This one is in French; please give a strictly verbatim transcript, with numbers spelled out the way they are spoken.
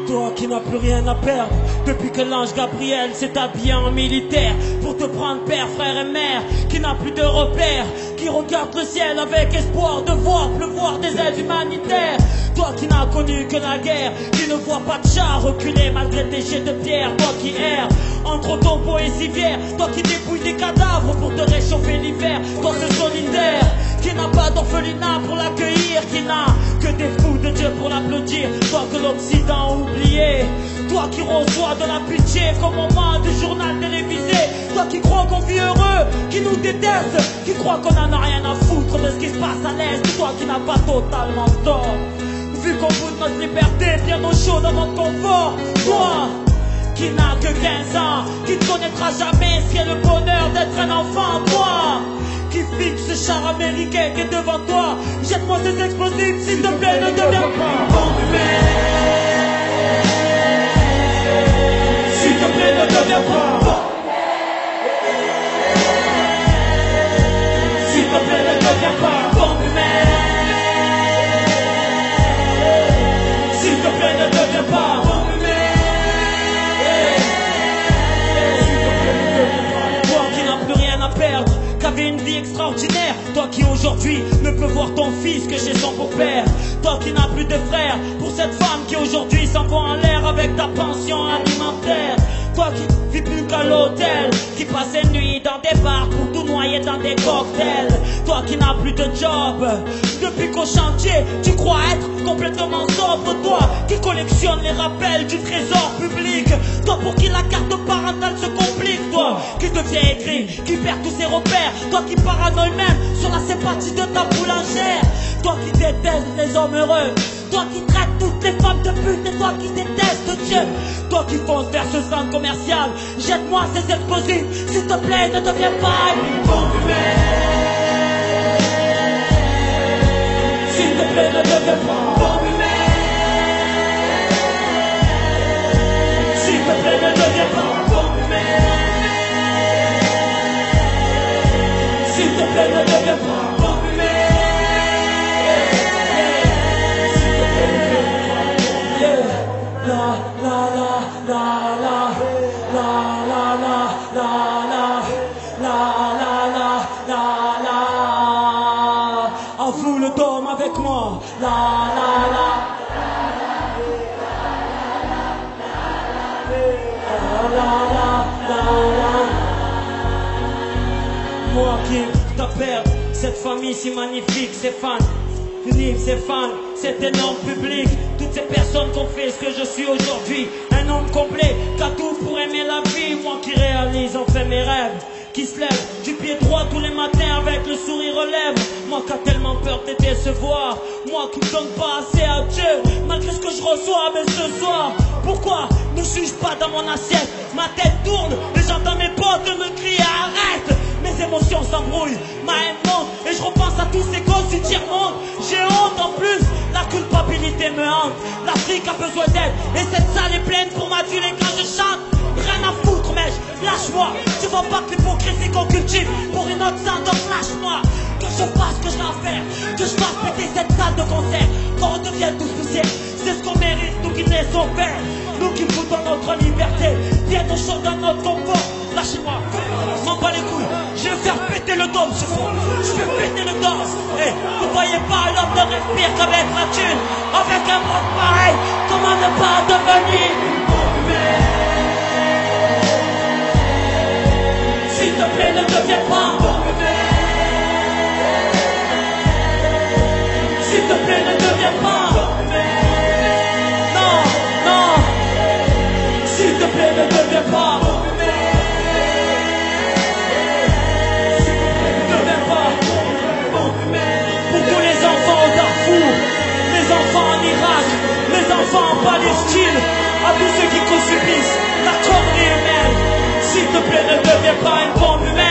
Toi qui n'as plus rien à perdre, depuis que l'ange Gabriel s'est habillé en militaire pour te prendre père, frère et mère, qui n'a plus de repères, qui regarde le ciel avec espoir de voir pleuvoir des aides humanitaires. Toi qui n'as connu que la guerre, qui ne vois pas de chat reculer malgré tes jets de pierre. Toi qui erres entre tombeaux et civières, toi qui dépouilles des cadavres pour te réchauffer l'hiver. Toi ce solitaire qui n'a pas d'orphelinat pour l'accueillir, qui n'a que des fous de Dieu pour l'applaudir. Toi que l'Occident a oublié, toi qui reçois de la pitié comme au moment du journal télévisé. Toi qui crois qu'on vit heureux, qui nous déteste, qui croit qu'on en a rien à foutre de ce qui se passe à l'Est. Toi qui n'as pas totalement tort, vu qu'on fout de notre liberté bien au chaud dans notre confort. Toi qui n'as que quinze ans, qui ne connaîtra jamais ce qu'est le bonheur d'être un enfant. Toi qui fixe ce char américain qui est devant toi, jette-moi ces explosifs, s'il te plaît, ne deviens pas une bombe humaine. S'il te plaît, ne deviens pas. S'il te plaît, ne deviens pas une bombe humaine. S'il te plaît, ne deviens pas une bombe humaine. Toi qui n'as plus rien à perdre, qu'avais une vie extraordinaire, toi qui aujourd'hui ne peux voir ton fils que chez son beau-père. Toi qui n'as plus de frères, pour cette femme qui aujourd'hui s'envoie en l'air avec ta pension alimentaire. Toi qui vis plus qu'à l'hôtel, qui passe une nuit dans des bars pour tout noyer dans des cocktails. Toi qui n'as plus de job, depuis qu'au chantier tu crois être complètement sobre. Toi qui collectionne les rappels du trésor public. Toi pour qui la carte parentale se complique. Toi qui devient aigri, qui perd tous ses repères. Toi qui paranoïe même sur la sympathie de ta boulangère. Toi qui détestes les hommes heureux, toi qui traites toutes les femmes de pute, et toi qui détestes Dieu. Toi qui fonces vers ce centre commercial, jette-moi ces explosifs, s'il te plaît, ne deviens pas une bombe humaine. S'il te plaît, ne deviens pas une bombe humaine. S'il te plaît, ne deviens pas une bombe humaine. S'il te plaît, ne deviens pas une bombe humaine. La la la la la la la la la la la la la la. À vous le dôme avec moi. La la la la la la la. Moi qui t'as perdu cette famille si magnifique, ces fans uniques, ces fans, cet énorme public. Toutes ces personnes qui ont fait ce que je suis aujourd'hui. Un homme complet, qui a tout pour aimer la vie. Moi qui réalise enfin mes rêves, qui se lève du pied droit tous les matins avec le sourire aux lèvres. Moi qui a tellement peur de te décevoir. Moi qui ne donne pas assez à Dieu malgré ce que je reçois. Mais ce soir, pourquoi ne juge pas dans mon assiette? Ma tête tourne et j'entends mes potes me crier arrête. Mes émotions s'embrouillent, ma haine monte et je repense à tous ces gosses du tiers-monde. J'ai honte en plus, la culpabilité me hante. L'Afrique a besoin d'aide et cette salle est pleine pour m'aduler quand je chante. Rien à foutre mec, lâche-moi. Tu vois pas que l'hypocrisie qu'on cultive pour une autre salle, donc lâche-moi. Que je fasse ce que j'ai à faire, que je fasse péter cette salle de concert, qu'on redevienne tous poussières. C'est ce qu'on mérite, nous qui laissons faire, nous qui foutons notre liberté, bien au chaud dans notre confort. Lâchez-moi, je m'en bats les couilles, je vais faire péter le dôme ce soir, je vais péter le dôme. Et vous voyez pas, l'homme ne respire qu'avec la thune. Avec un monde pareil, comment ne pas devenir une bombe humaine? S'il te plaît, ne deviens pas une bombe humaine. S'il te plaît, ne deviens pas une bombe humaine. Non, non. S'il te plaît, ne deviens pas une bombe humaine. Pour tous les enfants au Darfour, les enfants en Irak, les enfants en Palestine, à tous ceux qui subissent la connerie humaine, s'il te plaît ne deviens pas une bombe humaine.